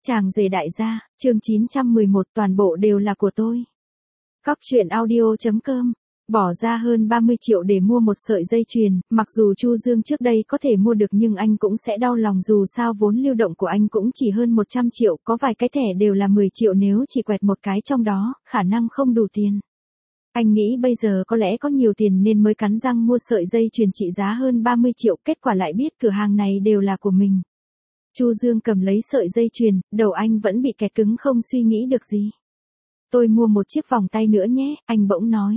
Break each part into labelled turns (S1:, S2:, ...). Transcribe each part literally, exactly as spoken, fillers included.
S1: Chàng rể đại gia, chương chín trăm mười một toàn bộ đều là của tôi. Cóc truyện audio chấm com. Bỏ ra hơn ba mươi triệu để mua một sợi dây chuyền, mặc dù Chu Dương trước đây có thể mua được nhưng anh cũng sẽ đau lòng dù sao vốn lưu động của anh cũng chỉ hơn một trăm triệu, có vài cái thẻ đều là mười triệu nếu chỉ quẹt một cái trong đó, khả năng không đủ tiền. Anh nghĩ bây giờ có lẽ có nhiều tiền nên mới cắn răng mua sợi dây chuyền trị giá hơn ba mươi triệu, kết quả lại biết cửa hàng này đều là của mình. Chu Dương cầm lấy sợi dây chuyền, đầu anh vẫn bị kẹt cứng không suy nghĩ được gì. Tôi mua một chiếc vòng tay nữa nhé, anh bỗng nói.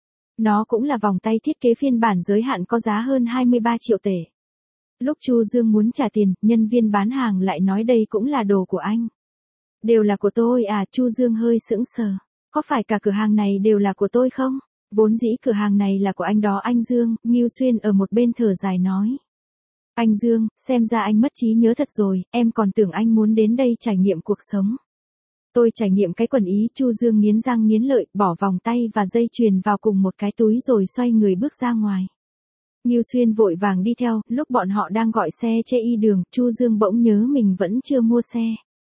S1: Nó cũng là vòng tay thiết kế phiên bản giới hạn có giá hơn hai mươi ba triệu tệ. Lúc Chu Dương muốn trả tiền, nhân viên bán hàng lại nói đây cũng là đồ của anh. Đều là của tôi à, Chu Dương hơi sững sờ. Có phải cả cửa hàng này đều là của tôi không? Vốn dĩ cửa hàng này là của anh đó anh Dương, Ngưu Xuyên ở một bên thở dài nói. Anh Dương, xem ra anh mất trí nhớ thật rồi, em còn tưởng anh muốn đến đây trải nghiệm cuộc sống. Tôi trải nghiệm cái quần ý, Chu Dương nghiến răng nghiến lợi, bỏ vòng tay và dây chuyền vào cùng một cái túi rồi xoay người bước ra ngoài. Ngưu Xuyên vội vàng đi theo, lúc bọn họ đang gọi xe chê y đường, Chu Dương bỗng nhớ mình vẫn chưa mua xe.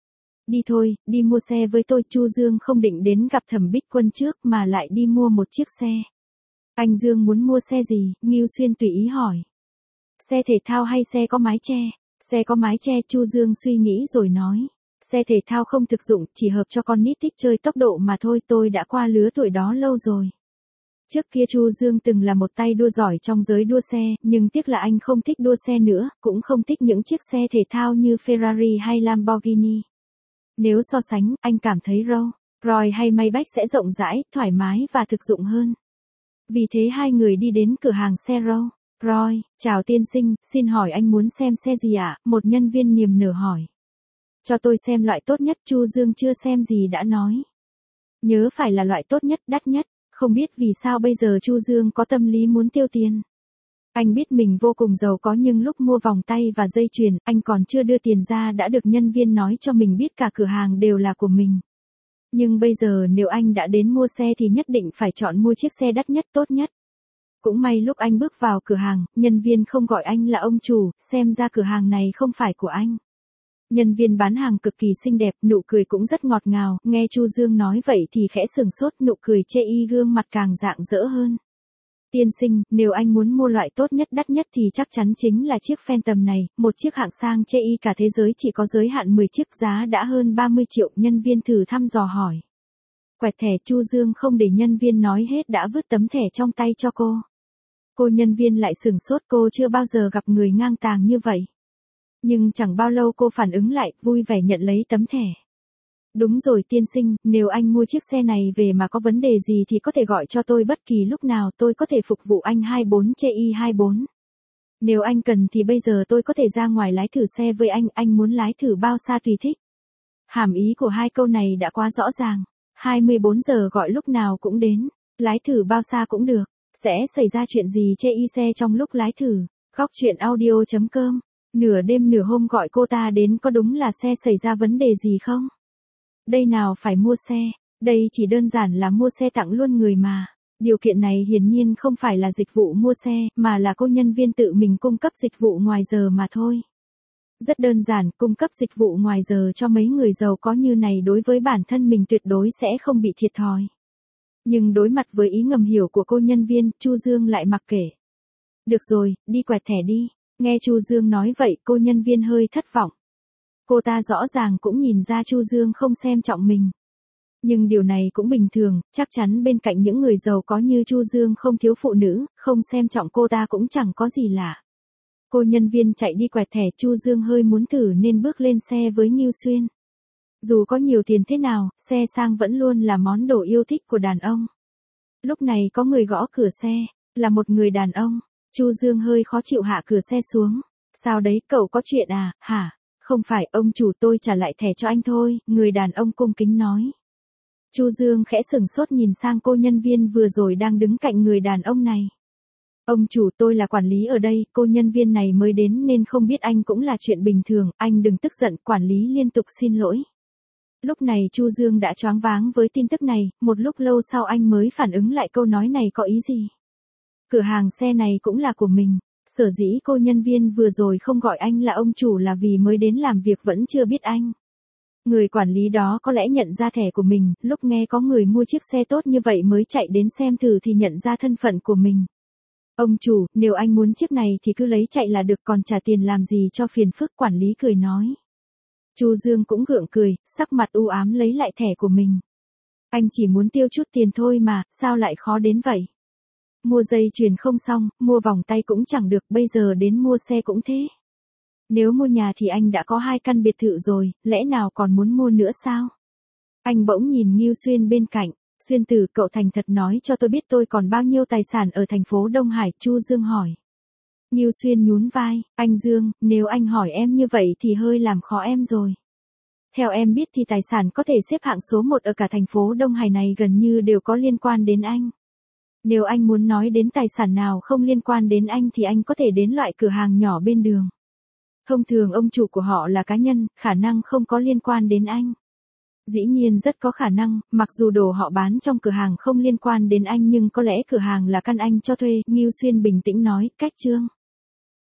S1: Đi thôi, đi mua xe với tôi, Chu Dương không định đến gặp Thẩm Bích Quân trước mà lại đi mua một chiếc xe. Anh Dương muốn mua xe gì? Ngưu Xuyên tùy ý hỏi. Xe thể thao hay xe có mái che? Xe có mái che, Chu Dương suy nghĩ rồi nói. Xe thể thao không thực dụng, chỉ hợp cho con nít thích chơi tốc độ mà thôi, tôi đã qua lứa tuổi đó lâu rồi. Trước kia Chu Dương từng là một tay đua giỏi trong giới đua xe, nhưng tiếc là anh không thích đua xe nữa, cũng không thích những chiếc xe thể thao như Ferrari hay Lamborghini. Nếu so sánh, anh cảm thấy Rolls Royce hay Maybach sẽ rộng rãi, thoải mái và thực dụng hơn. Vì thế hai người đi đến cửa hàng xe Rolls Royce. Chào tiên sinh, xin hỏi anh muốn xem xe gì ạ? À? Một nhân viên niềm nở hỏi. Cho tôi xem loại tốt nhất, Chu Dương chưa xem gì đã nói. Nhớ phải là loại tốt nhất, đắt nhất. Không biết vì sao bây giờ Chu Dương có tâm lý muốn tiêu tiền. Anh biết mình vô cùng giàu có nhưng lúc mua vòng tay và dây chuyền, anh còn chưa đưa tiền ra đã được nhân viên nói cho mình biết cả cửa hàng đều là của mình. Nhưng bây giờ nếu anh đã đến mua xe thì nhất định phải chọn mua chiếc xe đắt nhất, tốt nhất. Cũng may lúc anh bước vào cửa hàng, nhân viên không gọi anh là ông chủ, xem ra cửa hàng này không phải của anh. Nhân viên bán hàng cực kỳ xinh đẹp, nụ cười cũng rất ngọt ngào, nghe Chu Dương nói vậy thì khẽ sừng sốt, nụ cười chê y gương mặt càng rạng rỡ hơn. Tiên sinh, nếu anh muốn mua loại tốt nhất đắt nhất thì chắc chắn chính là chiếc Phantom này, một chiếc hạng sang chê y cả thế giới chỉ có giới hạn mười chiếc, giá đã hơn ba mươi triệu, nhân viên thử thăm dò hỏi. Quẹt thẻ, Chu Dương không để nhân viên nói hết đã vứt tấm thẻ trong tay cho cô. Cô nhân viên lại sừng sốt, cô chưa bao giờ gặp người ngang tàng như vậy. Nhưng chẳng bao lâu cô phản ứng lại, vui vẻ nhận lấy tấm thẻ. Đúng rồi tiên sinh, nếu anh mua chiếc xe này về mà có vấn đề gì thì có thể gọi cho tôi bất kỳ lúc nào, tôi có thể phục vụ anh hai mươi bốn chê y hai mươi bốn. Nếu anh cần thì bây giờ tôi có thể ra ngoài lái thử xe với anh, anh muốn lái thử bao xa tùy thích. Hàm ý của hai câu này đã quá rõ ràng. hai mươi bốn giờ gọi lúc nào cũng đến, lái thử bao xa cũng được. Sẽ xảy ra chuyện gì chê y xe trong lúc lái thử? Cóc truyện audio chấm com. Nửa đêm nửa hôm gọi cô ta đến, có đúng là xe xảy ra vấn đề gì không? Đây nào phải mua xe, đây chỉ đơn giản là mua xe tặng luôn người mà. Điều kiện này hiển nhiên không phải là dịch vụ mua xe, mà là cô nhân viên tự mình cung cấp dịch vụ ngoài giờ mà thôi. Rất đơn giản, cung cấp dịch vụ ngoài giờ cho mấy người giàu có như này đối với bản thân mình tuyệt đối sẽ không bị thiệt thòi. Nhưng đối mặt với ý ngầm hiểu của cô nhân viên, Chu Dương lại mặc kệ. Được rồi, đi quẹt thẻ đi. Nghe Chu Dương nói vậy, cô nhân viên hơi thất vọng. Cô ta rõ ràng cũng nhìn ra Chu Dương không xem trọng mình. Nhưng điều này cũng bình thường, chắc chắn bên cạnh những người giàu có như Chu Dương không thiếu phụ nữ, không xem trọng cô ta cũng chẳng có gì lạ. Cô nhân viên chạy đi quẹt thẻ, Chu Dương hơi muốn thử nên bước lên xe với Ngưu Xuyên. Dù có nhiều tiền thế nào, xe sang vẫn luôn là món đồ yêu thích của đàn ông. Lúc này có người gõ cửa xe, là một người đàn ông. Chu Dương hơi khó chịu hạ cửa xe xuống. Sao đấy, cậu có chuyện à, hả? Không phải, ông chủ, tôi trả lại thẻ cho anh thôi, người đàn ông cung kính nói. Chu Dương khẽ sừng sốt nhìn sang cô nhân viên vừa rồi đang đứng cạnh người đàn ông này. Ông chủ, tôi là quản lý ở đây, cô nhân viên này mới đến nên không biết anh cũng là chuyện bình thường, anh đừng tức giận, quản lý liên tục xin lỗi. Lúc này Chu Dương đã choáng váng với tin tức này, một lúc lâu sau anh mới phản ứng lại câu nói này có ý gì. Cửa hàng xe này cũng là của mình, sở dĩ cô nhân viên vừa rồi không gọi anh là ông chủ là vì mới đến làm việc vẫn chưa biết anh. Người quản lý đó có lẽ nhận ra thẻ của mình, lúc nghe có người mua chiếc xe tốt như vậy mới chạy đến xem thử thì nhận ra thân phận của mình. Ông chủ, nếu anh muốn chiếc này thì cứ lấy chạy là được, còn trả tiền làm gì cho phiền phức, quản lý cười nói. Chu Dương cũng gượng cười, sắc mặt u ám lấy lại thẻ của mình. Anh chỉ muốn tiêu chút tiền thôi mà, sao lại khó đến vậy? Mua dây chuyền không xong, mua vòng tay cũng chẳng được, bây giờ đến mua xe cũng thế. Nếu mua nhà thì anh đã có hai căn biệt thự rồi, lẽ nào còn muốn mua nữa sao? Anh bỗng nhìn Ngưu Xuyên bên cạnh. Xuyên tử, cậu thành thật nói cho tôi biết tôi còn bao nhiêu tài sản ở thành phố Đông Hải, Chu Dương hỏi. Ngưu Xuyên nhún vai, anh Dương, nếu anh hỏi em như vậy thì hơi làm khó em rồi. Theo em biết thì tài sản có thể xếp hạng số một ở cả thành phố Đông Hải này gần như đều có liên quan đến anh. Nếu anh muốn nói đến tài sản nào không liên quan đến anh thì anh có thể đến loại cửa hàng nhỏ bên đường. Thông thường ông chủ của họ là cá nhân, khả năng không có liên quan đến anh. Dĩ nhiên rất có khả năng, mặc dù đồ họ bán trong cửa hàng không liên quan đến anh nhưng có lẽ cửa hàng là căn anh cho thuê, Ngưu Xuyên bình tĩnh nói, cách Trương.